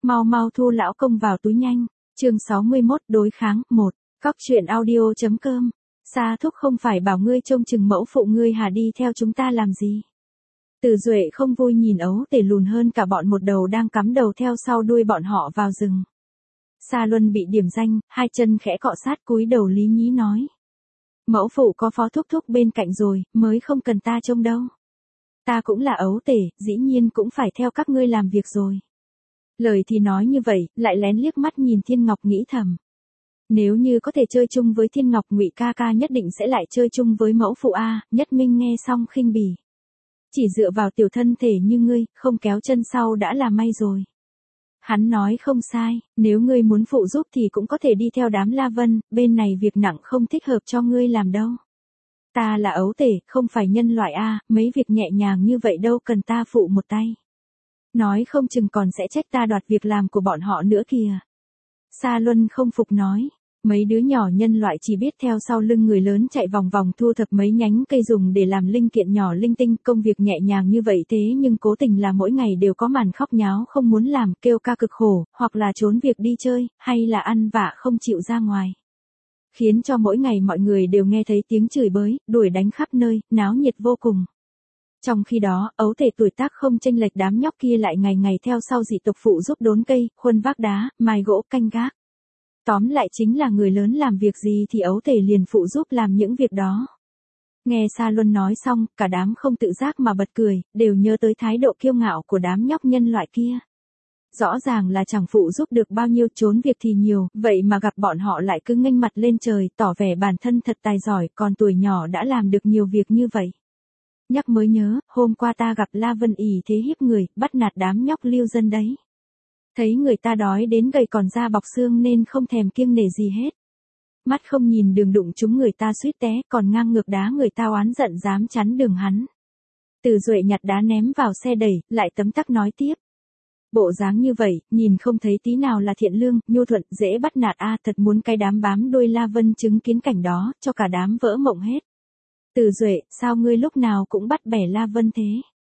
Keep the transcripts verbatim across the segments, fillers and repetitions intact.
Mau mau thu lão công vào túi nhanh. Chương sáu mươi mốt đối kháng, một. Cóc truyện audio.com. Sa thúc không phải bảo ngươi trông chừng mẫu phụ ngươi hả, đi theo chúng ta làm gì? Từ Duệ không vui nhìn Ấu Tể lùn hơn cả bọn một đầu đang cắm đầu theo sau đuôi bọn họ vào rừng. Sa Luân bị điểm danh, hai chân khẽ cọ sát cúi đầu lý nhí nói. Mẫu phụ có phó thúc thúc bên cạnh rồi, mới không cần ta trông đâu. Ta cũng là Ấu Tể, dĩ nhiên cũng phải theo các ngươi làm việc rồi. Lời thì nói như vậy, lại lén liếc mắt nhìn Thiên Ngọc nghĩ thầm. Nếu như có thể chơi chung với Thiên Ngọc, Ngụy ca ca nhất định sẽ lại chơi chung với mẫu phụ a. Nhất Minh nghe xong khinh bỉ. Chỉ dựa vào tiểu thân thể như ngươi, không kéo chân sau đã là may rồi. Hắn nói không sai, nếu ngươi muốn phụ giúp thì cũng có thể đi theo đám La Vân, bên này việc nặng không thích hợp cho ngươi làm đâu. Ta là Ấu Tể, không phải nhân loại a, mấy việc nhẹ nhàng như vậy đâu cần ta phụ một tay. Nói không chừng còn sẽ trách ta đoạt việc làm của bọn họ nữa kìa. Sa Luân không phục nói, mấy đứa nhỏ nhân loại chỉ biết theo sau lưng người lớn chạy vòng vòng thu thập mấy nhánh cây dùng để làm linh kiện nhỏ linh tinh, công việc nhẹ nhàng như vậy thế nhưng cố tình là mỗi ngày đều có màn khóc nháo không muốn làm, kêu ca cực khổ, hoặc là trốn việc đi chơi, hay là ăn vạ không chịu ra ngoài. Khiến cho mỗi ngày mọi người đều nghe thấy tiếng chửi bới, đuổi đánh khắp nơi, náo nhiệt vô cùng. Trong khi đó, Ấu Tể tuổi tác không chênh lệch đám nhóc kia lại ngày ngày theo sau dị tộc phụ giúp đốn cây, khuân vác đá, mài gỗ, canh gác. Tóm lại chính là người lớn làm việc gì thì Ấu Tể liền phụ giúp làm những việc đó. Nghe Sa Luân nói xong, cả đám không tự giác mà bật cười, đều nhớ tới thái độ kiêu ngạo của đám nhóc nhân loại kia. Rõ ràng là chẳng phụ giúp được bao nhiêu, trốn việc thì nhiều, vậy mà gặp bọn họ lại cứ nghênh mặt lên trời, tỏ vẻ bản thân thật tài giỏi, còn tuổi nhỏ đã làm được nhiều việc như vậy. Nhắc mới nhớ, hôm qua ta gặp La Vân ỷ thế hiếp người, bắt nạt đám nhóc lưu dân đấy. Thấy người ta đói đến gầy còn da bọc xương nên không thèm kiêng nể gì hết. Mắt không nhìn đường đụng chúng người ta suýt té, còn ngang ngược đá người ta oán giận dám chắn đường hắn. Từ Duệ nhặt đá ném vào xe đẩy, lại tấm tắc nói tiếp. Bộ dáng như vậy, nhìn không thấy tí nào là thiện lương, nhu thuận, dễ bắt nạt a, thật muốn cái đám bám đuôi La Vân chứng kiến cảnh đó, cho cả đám vỡ mộng hết. Từ Duệ, sao ngươi lúc nào cũng bắt bẻ La Vân thế?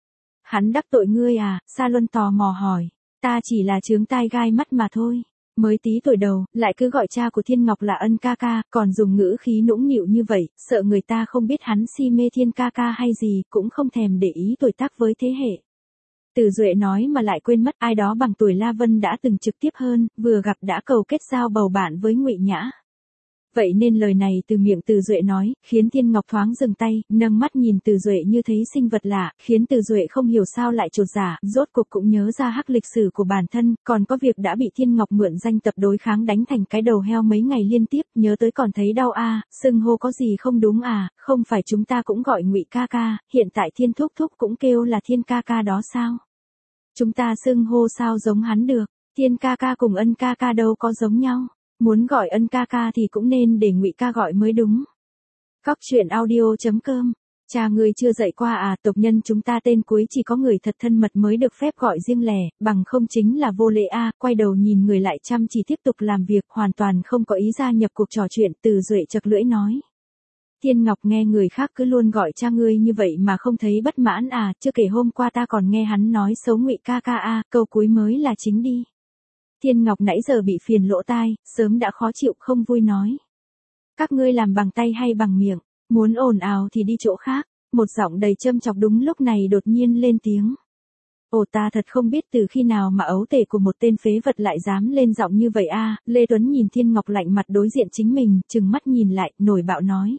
Hắn đắc tội ngươi à? Sa Luân tò mò hỏi. Ta chỉ là chướng tai gai mắt mà thôi. Mới tí tuổi đầu, lại cứ gọi cha của Thiên Ngọc là Ân ca ca, còn dùng ngữ khí nũng nịu như vậy, sợ người ta không biết hắn si mê Thiên ca ca hay gì, cũng không thèm để ý tuổi tác với thế hệ. Từ Duệ nói mà lại quên mất ai đó bằng tuổi La Vân đã từng trực tiếp hơn, vừa gặp đã cầu kết giao bầu bạn với Ngụy Nhã. Vậy nên lời này từ miệng Từ Duệ nói, khiến Thiên Ngọc thoáng dừng tay, nâng mắt nhìn Từ Duệ như thấy sinh vật lạ, khiến Từ Duệ không hiểu sao lại chột dạ, rốt cuộc cũng nhớ ra hắc lịch sử của bản thân, còn có việc đã bị Thiên Ngọc mượn danh tập đối kháng đánh thành cái đầu heo mấy ngày liên tiếp, nhớ tới còn thấy đau a, à, xưng hô có gì không đúng à, không phải chúng ta cũng gọi Ngụy ca ca, hiện tại Thiên thúc thúc cũng kêu là Thiên ca ca đó sao? Chúng ta xưng hô sao giống hắn được, Thiên ca ca cùng Ân ca ca đâu có giống nhau. Muốn gọi Ân ca ca thì cũng nên để Ngụy ca gọi mới đúng. Cóc truyện audio.com. Cha ngươi chưa dạy qua à, tộc nhân chúng ta tên cuối chỉ có người thật thân mật mới được phép gọi riêng lẻ, bằng không chính là vô lễ a. À. Quay đầu nhìn người lại chăm chỉ tiếp tục làm việc, hoàn toàn không có ý gia nhập cuộc trò chuyện. Từ Duệ chật lưỡi nói. Thiên Ngọc nghe người khác cứ luôn gọi cha ngươi như vậy mà không thấy bất mãn à, chưa kể hôm qua ta còn nghe hắn nói xấu Ngụy ca ca a, à, câu cuối mới là chính đi. Thiên Ngọc nãy giờ bị phiền lỗ tai, sớm đã khó chịu không vui nói. Các ngươi làm bằng tay hay bằng miệng, muốn ồn ào thì đi chỗ khác, một giọng đầy châm chọc đúng lúc này đột nhiên lên tiếng. Ồ, ta thật không biết từ khi nào mà Ấu Tể của một tên phế vật lại dám lên giọng như vậy a. À. Lê Tuấn nhìn Thiên Ngọc lạnh mặt đối diện chính mình, trừng mắt nhìn lại, nổi bạo nói.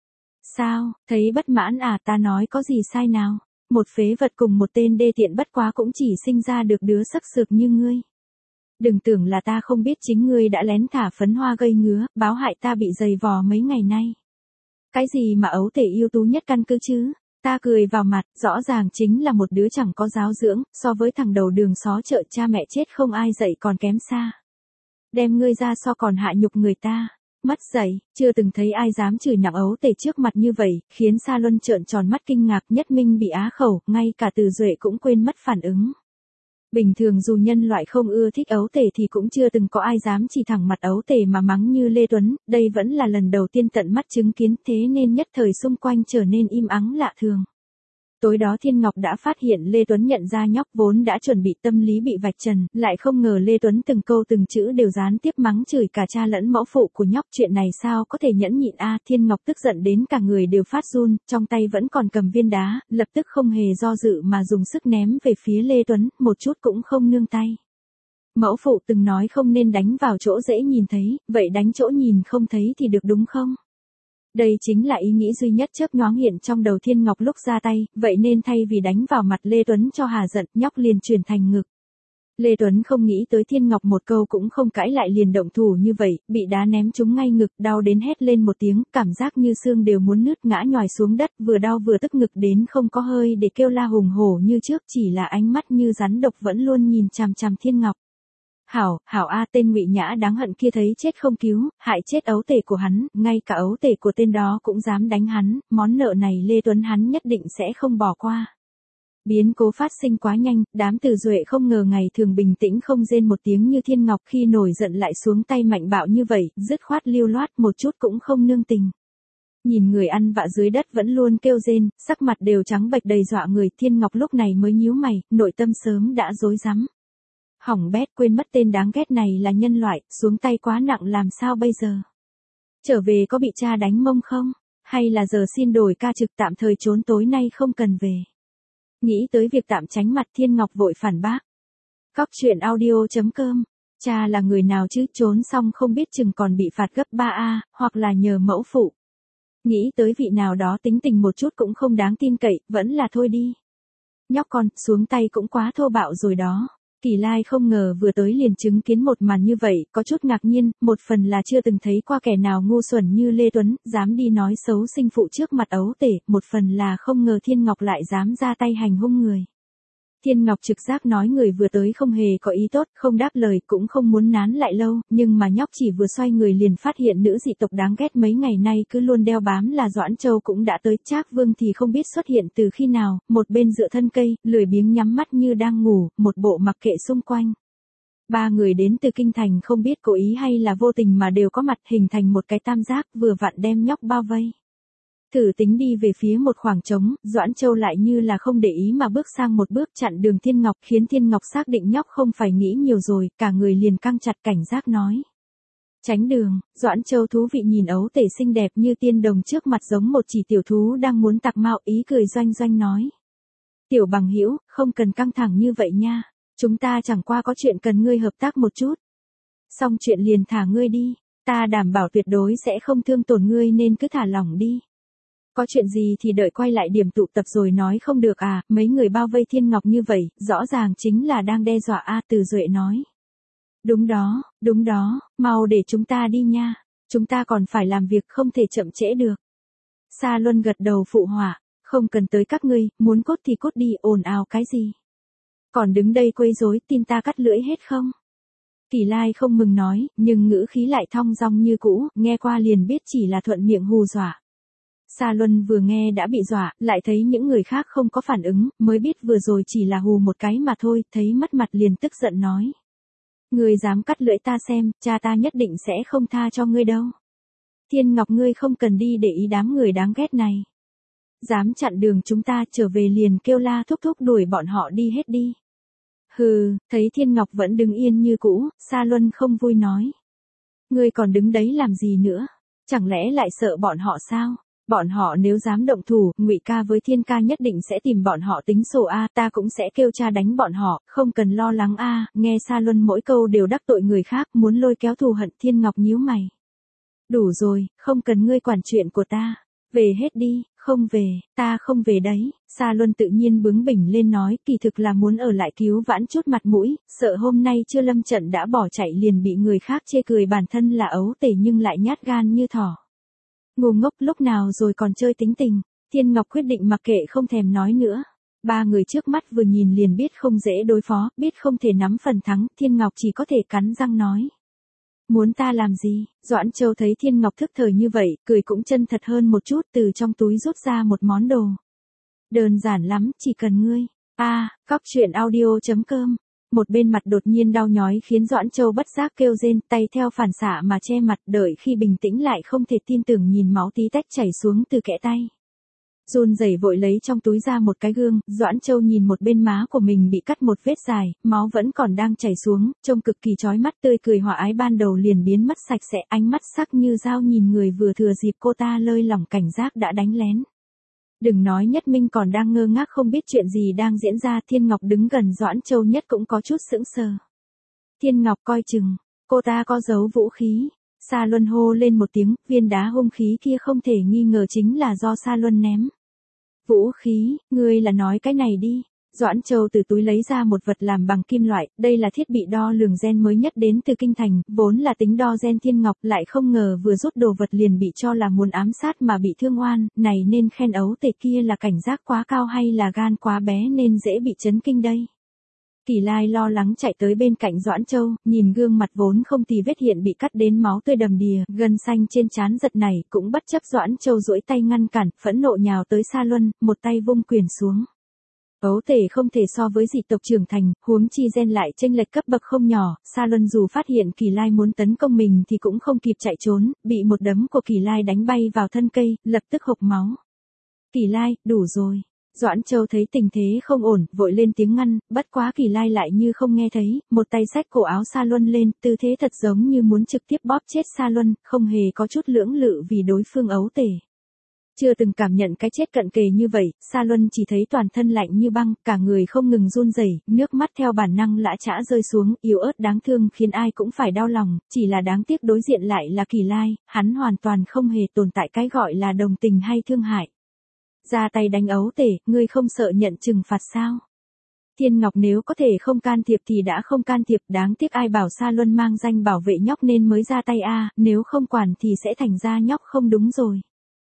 Sao, thấy bất mãn à, ta nói có gì sai nào, một phế vật cùng một tên đê tiện bất quá cũng chỉ sinh ra được đứa sắc sược như ngươi. Đừng tưởng là ta không biết chính ngươi đã lén thả phấn hoa gây ngứa, báo hại ta bị dày vò mấy ngày nay. Cái gì mà Ấu Tể ưu tú nhất căn cứ chứ? Ta cười vào mặt, rõ ràng chính là một đứa chẳng có giáo dưỡng, so với thằng đầu đường xó chợ cha mẹ chết không ai dạy còn kém xa. Đem ngươi ra so còn hạ nhục người ta. Mất dạy, chưa từng thấy ai dám chửi nặng Ấu Tể trước mặt như vậy, khiến Sa Luân trợn tròn mắt kinh ngạc. Nhất Minh bị á khẩu, ngay cả Từ Duệ cũng quên mất phản ứng. Bình thường dù nhân loại không ưa thích Ấu Tể thì cũng chưa từng có ai dám chỉ thẳng mặt Ấu Tể mà mắng như Lê Tuấn, đây vẫn là lần đầu tiên tận mắt chứng kiến, thế nên nhất thời xung quanh trở nên im ắng lạ thường. Tối đó Thiên Ngọc đã phát hiện Lê Tuấn nhận ra nhóc vốn đã chuẩn bị tâm lý bị vạch trần, lại không ngờ Lê Tuấn từng câu từng chữ đều gián tiếp mắng chửi cả cha lẫn mẫu phụ của nhóc. Chuyện này sao có thể nhẫn nhịn a? Thiên Ngọc tức giận đến cả người đều phát run, trong tay vẫn còn cầm viên đá, lập tức không hề do dự mà dùng sức ném về phía Lê Tuấn, một chút cũng không nương tay. Mẫu phụ từng nói không nên đánh vào chỗ dễ nhìn thấy, vậy đánh chỗ nhìn không thấy thì được đúng không? Đây chính là ý nghĩ duy nhất chớp nhoáng hiện trong đầu Thiên Ngọc lúc ra tay, vậy nên thay vì đánh vào mặt Lê Tuấn cho hà giận, nhóc liền chuyển thành ngực. Lê Tuấn không nghĩ tới Thiên Ngọc một câu cũng không cãi lại liền động thủ như vậy, bị đá ném trúng ngay ngực, đau đến hét lên một tiếng, cảm giác như xương đều muốn nứt ngã nhòi xuống đất, vừa đau vừa tức ngực đến không có hơi để kêu la hùng hổ như trước, chỉ là ánh mắt như rắn độc vẫn luôn nhìn chằm chằm Thiên Ngọc. Hảo, hảo a, tên Ngụy Nhã đáng hận kia thấy chết không cứu, hại chết ấu tể của hắn, ngay cả ấu tể của tên đó cũng dám đánh hắn, món nợ này Lê Tuấn hắn nhất định sẽ không bỏ qua. Biến cố phát sinh quá nhanh, đám Từ Duệ không ngờ ngày thường bình tĩnh không rên một tiếng như Thiên Ngọc khi nổi giận lại xuống tay mạnh bạo như vậy, dứt khoát lưu loát một chút cũng không nương tình. Nhìn người ăn vạ dưới đất vẫn luôn kêu rên, sắc mặt đều trắng bệch đầy dọa người, Thiên Ngọc lúc này mới nhíu mày, nội tâm sớm đã rối rắm. Hỏng bét, quên mất tên đáng ghét này là nhân loại, xuống tay quá nặng làm sao bây giờ? Trở về có bị cha đánh mông không? Hay là giờ xin đổi ca trực tạm thời trốn tối nay không cần về? Nghĩ tới việc tạm tránh mặt Thiên Ngọc vội phản bác. Cóc truyện audio chấm com, cha là người nào chứ, trốn xong không biết chừng còn bị phạt gấp ba a, hoặc là nhờ mẫu phụ. Nghĩ tới vị nào đó tính tình một chút cũng không đáng tin cậy, vẫn là thôi đi. Nhóc con, xuống tay cũng quá thô bạo rồi đó. Kỳ Lai không ngờ vừa tới liền chứng kiến một màn như vậy, có chút ngạc nhiên, một phần là chưa từng thấy qua kẻ nào ngu xuẩn như Lê Tuấn, dám đi nói xấu sinh phụ trước mặt ấu tể, một phần là không ngờ Thiên Ngọc lại dám ra tay hành hung người. Thiên Ngọc trực giác nói người vừa tới không hề có ý tốt, không đáp lời cũng không muốn nán lại lâu, nhưng mà nhóc chỉ vừa xoay người liền phát hiện nữ dị tộc đáng ghét mấy ngày nay cứ luôn đeo bám là Doãn Châu cũng đã tới. Trác Vương thì không biết xuất hiện từ khi nào, một bên dựa thân cây, lười biếng nhắm mắt như đang ngủ, một bộ mặc kệ xung quanh. Ba người đến từ kinh thành không biết cố ý hay là vô tình mà đều có mặt hình thành một cái tam giác vừa vặn đem nhóc bao vây. Thử tính đi về phía một khoảng trống, Doãn Châu lại như là không để ý mà bước sang một bước chặn đường Thiên Ngọc, khiến Thiên Ngọc xác định nhóc không phải nghĩ nhiều rồi, cả người liền căng chặt cảnh giác nói. Tránh đường, Doãn Châu thú vị nhìn ấu tể xinh đẹp như tiên đồng trước mặt giống một chỉ tiểu thú đang muốn tạc mạo, ý cười doanh doanh nói. Tiểu bằng hữu, không cần căng thẳng như vậy nha, chúng ta chẳng qua có chuyện cần ngươi hợp tác một chút. Xong chuyện liền thả ngươi đi, ta đảm bảo tuyệt đối sẽ không thương tổn ngươi nên cứ thả lỏng đi. Có chuyện gì thì đợi quay lại điểm tụ tập rồi nói không được à, mấy người bao vây Thiên Ngọc như vậy, rõ ràng chính là đang đe dọa a. Từ Duệ nói. Đúng đó, đúng đó, mau để chúng ta đi nha, chúng ta còn phải làm việc không thể chậm trễ được. Sa Luân gật đầu phụ họa, không cần tới các ngươi, muốn cốt thì cốt đi, ồn ào cái gì. Còn đứng đây quấy rối, tin ta cắt lưỡi hết không? Kỳ Lai không mừng nói, nhưng ngữ khí lại thong dong như cũ, nghe qua liền biết chỉ là thuận miệng hù dọa. Sa Luân vừa nghe đã bị dọa, lại thấy những người khác không có phản ứng, mới biết vừa rồi chỉ là hù một cái mà thôi, thấy mất mặt liền tức giận nói. Ngươi dám cắt lưỡi ta xem, cha ta nhất định sẽ không tha cho ngươi đâu. Thiên Ngọc ngươi không cần đi để ý đám người đáng ghét này. Dám chặn đường chúng ta, trở về liền kêu la thúc thúc đuổi bọn họ đi hết đi. Hừ, thấy Thiên Ngọc vẫn đứng yên như cũ, Sa Luân không vui nói. Ngươi còn đứng đấy làm gì nữa? Chẳng lẽ lại sợ bọn họ sao? Bọn họ nếu dám động thủ, Ngụy ca với Thiên ca nhất định sẽ tìm bọn họ tính sổ a, ta cũng sẽ kêu cha đánh bọn họ, không cần lo lắng a. Nghe Sa Luân mỗi câu đều đắc tội người khác, muốn lôi kéo thù hận. Thiên Ngọc nhíu mày. Đủ rồi, không cần ngươi quản chuyện của ta, về hết đi. Không về, ta không về đấy. Sa Luân tự nhiên bướng bỉnh lên nói, kỳ thực là muốn ở lại cứu vãn chút mặt mũi, sợ hôm nay chưa lâm trận đã bỏ chạy liền bị người khác chê cười bản thân là ấu tể nhưng lại nhát gan như thỏ. Ngu ngốc, lúc nào rồi còn chơi tính tình. Thiên Ngọc quyết định mặc kệ không thèm nói nữa. Ba người trước mắt vừa nhìn liền biết không dễ đối phó, biết không thể nắm phần thắng, Thiên Ngọc chỉ có thể cắn răng nói. Muốn ta làm gì? Doãn Châu thấy Thiên Ngọc thức thời như vậy, cười cũng chân thật hơn một chút, từ trong túi rút ra một món đồ. Đơn giản lắm, chỉ cần ngươi. A, à, cóc truyện audio chấm com. Một bên mặt đột nhiên đau nhói khiến Doãn Châu bất giác kêu rên, tay theo phản xạ mà che mặt, đợi khi bình tĩnh lại không thể tin tưởng nhìn máu tí tách chảy xuống từ kẽ tay. Run rẩy vội lấy trong túi ra một cái gương, Doãn Châu nhìn một bên má của mình bị cắt một vết dài, máu vẫn còn đang chảy xuống, trông cực kỳ chói mắt, tươi cười hòa ái ban đầu liền biến mất sạch sẽ, ánh mắt sắc như dao nhìn người vừa thừa dịp cô ta lơi lỏng cảnh giác đã đánh lén. Đừng nói Nhất Minh còn đang ngơ ngác không biết chuyện gì đang diễn ra, Thiên Ngọc đứng gần Doãn Châu nhất cũng có chút sững sờ. Thiên Ngọc coi chừng, cô ta có giấu vũ khí. Sa Luân hô lên một tiếng, viên đá hung khí kia không thể nghi ngờ chính là do Sa Luân ném. Vũ khí, ngươi là nói cái này đi. Doãn Châu từ túi lấy ra một vật làm bằng kim loại, đây là thiết bị đo lường gen mới nhất đến từ kinh thành, vốn là tính đo gen Thiên Ngọc lại không ngờ vừa rút đồ vật liền bị cho là muốn ám sát mà bị thương oan, này nên khen ấu tể kia là cảnh giác quá cao hay là gan quá bé nên dễ bị chấn kinh đây. Kỳ Lai lo lắng chạy tới bên cạnh Doãn Châu, nhìn gương mặt vốn không tì vết hiện bị cắt đến máu tươi đầm đìa, gân xanh trên trán giật nảy, cũng bất chấp Doãn Châu duỗi tay ngăn cản, phẫn nộ nhào tới Sa Luân, một tay vung quyền xuống. Ấu tể không thể so với dị tộc trưởng thành, huống chi gen lại chênh lệch cấp bậc không nhỏ, Sa Luân dù phát hiện Kỳ Lai muốn tấn công mình thì cũng không kịp chạy trốn, bị một đấm của Kỳ Lai đánh bay vào thân cây, lập tức hộc máu. Kỳ Lai, đủ rồi. Doãn Châu thấy tình thế không ổn, vội lên tiếng ngăn, bất quá Kỳ Lai lại như không nghe thấy, một tay xách cổ áo Sa Luân lên, tư thế thật giống như muốn trực tiếp bóp chết Sa Luân, không hề có chút lưỡng lự vì đối phương ấu tể. Chưa từng cảm nhận cái chết cận kề như vậy, Sa Luân chỉ thấy toàn thân lạnh như băng, cả người không ngừng run rẩy, nước mắt theo bản năng lã chã rơi xuống, yếu ớt đáng thương khiến ai cũng phải đau lòng, chỉ là đáng tiếc đối diện lại là Kỳ Lai, hắn hoàn toàn không hề tồn tại cái gọi là đồng tình hay thương hại. Ra tay đánh ấu tể, ngươi không sợ nhận trừng phạt sao? Thiên Ngọc nếu có thể không can thiệp thì đã không can thiệp, đáng tiếc ai bảo Sa Luân mang danh bảo vệ nhóc nên mới ra tay a, à, nếu không quản thì sẽ thành ra nhóc không đúng rồi.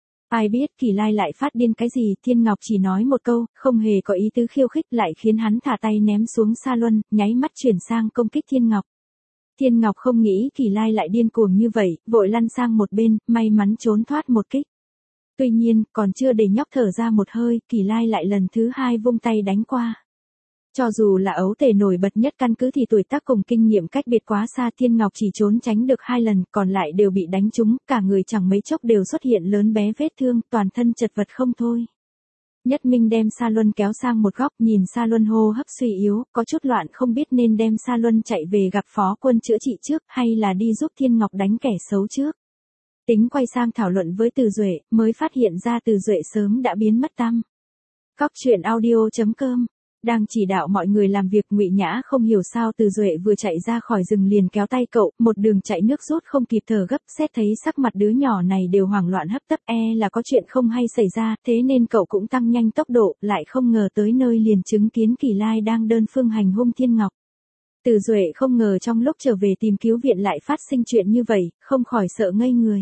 Ai biết Kỳ Lai lại phát điên cái gì, Thiên Ngọc chỉ nói một câu, không hề có ý tứ khiêu khích lại khiến hắn thả tay ném xuống Sa Luân, nháy mắt chuyển sang công kích Thiên Ngọc. Thiên Ngọc không nghĩ Kỳ Lai lại điên cuồng như vậy, vội lăn sang một bên, may mắn trốn thoát một kích. Tuy nhiên, còn chưa để nhóc thở ra một hơi, Kỳ Lai lại lần thứ hai vung tay đánh qua. Cho dù là ấu tể nổi bật nhất căn cứ thì tuổi tác cùng kinh nghiệm cách biệt quá xa, Thiên Ngọc chỉ trốn tránh được hai lần, còn lại đều bị đánh trúng, cả người chẳng mấy chốc đều xuất hiện lớn bé vết thương, toàn thân chật vật không thôi. Nhất Minh đem Sa Luân kéo sang một góc, nhìn Sa Luân hô hấp suy yếu, có chút loạn không biết nên đem Sa Luân chạy về gặp phó quân chữa trị trước hay là đi giúp Thiên Ngọc đánh kẻ xấu trước. Tính quay sang thảo luận với Từ Duệ, mới phát hiện ra Từ Duệ sớm đã biến mất tăm. Cóc truyện audio chấm com đang chỉ đạo mọi người làm việc, Ngụy Nhã không hiểu sao Từ Duệ vừa chạy ra khỏi rừng liền kéo tay cậu, một đường chạy nước rút không kịp thở gấp, xét thấy sắc mặt đứa nhỏ này đều hoảng loạn hấp tấp, e là có chuyện không hay xảy ra, thế nên cậu cũng tăng nhanh tốc độ, lại không ngờ tới nơi liền chứng kiến Kỳ Lai đang đơn phương hành hung Thiên Ngọc. Từ Duệ không ngờ trong lúc trở về tìm cứu viện lại phát sinh chuyện như vậy, không khỏi sợ ngây người.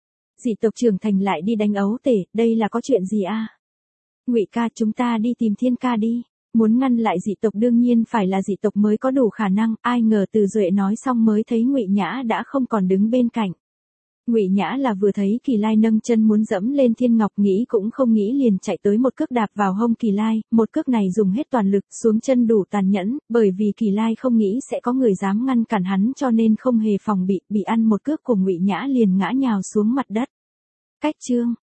Dị tộc trưởng thành lại đi đánh ấu tể, đây là có chuyện gì a? Ngụy ca, chúng ta đi tìm Thiên ca đi. Muốn ngăn lại dị tộc đương nhiên phải là dị tộc mới có đủ khả năng, ai ngờ Từ Duệ nói xong mới thấy Ngụy Nhã đã không còn đứng bên cạnh. Ngụy Nhã là vừa thấy Kỳ Lai nâng chân muốn dẫm lên Thiên Ngọc, nghĩ cũng không nghĩ liền chạy tới một cước đạp vào hông Kỳ Lai, một cước này dùng hết toàn lực, xuống chân đủ tàn nhẫn, bởi vì Kỳ Lai không nghĩ sẽ có người dám ngăn cản hắn cho nên không hề phòng bị, bị ăn một cước của Ngụy Nhã liền ngã nhào xuống mặt đất. Cách chương